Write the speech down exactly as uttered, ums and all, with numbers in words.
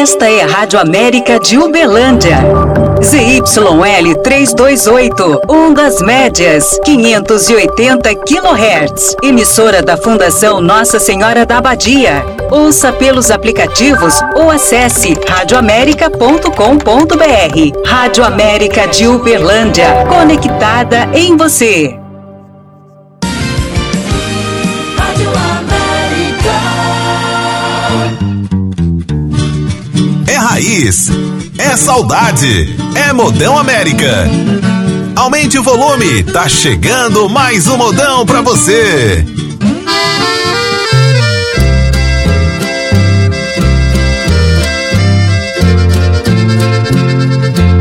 Esta é a Rádio América de Uberlândia. Z Y L trezentos e vinte e oito, ondas médias, quinhentos e oitenta quilohertz. Emissora da Fundação Nossa Senhora da Abadia. Ouça pelos aplicativos ou acesse rádio américa ponto com ponto br. Rádio América de Uberlândia, conectada em você. É raiz, é saudade, é Modão América. Aumente o volume, tá chegando mais um modão pra você.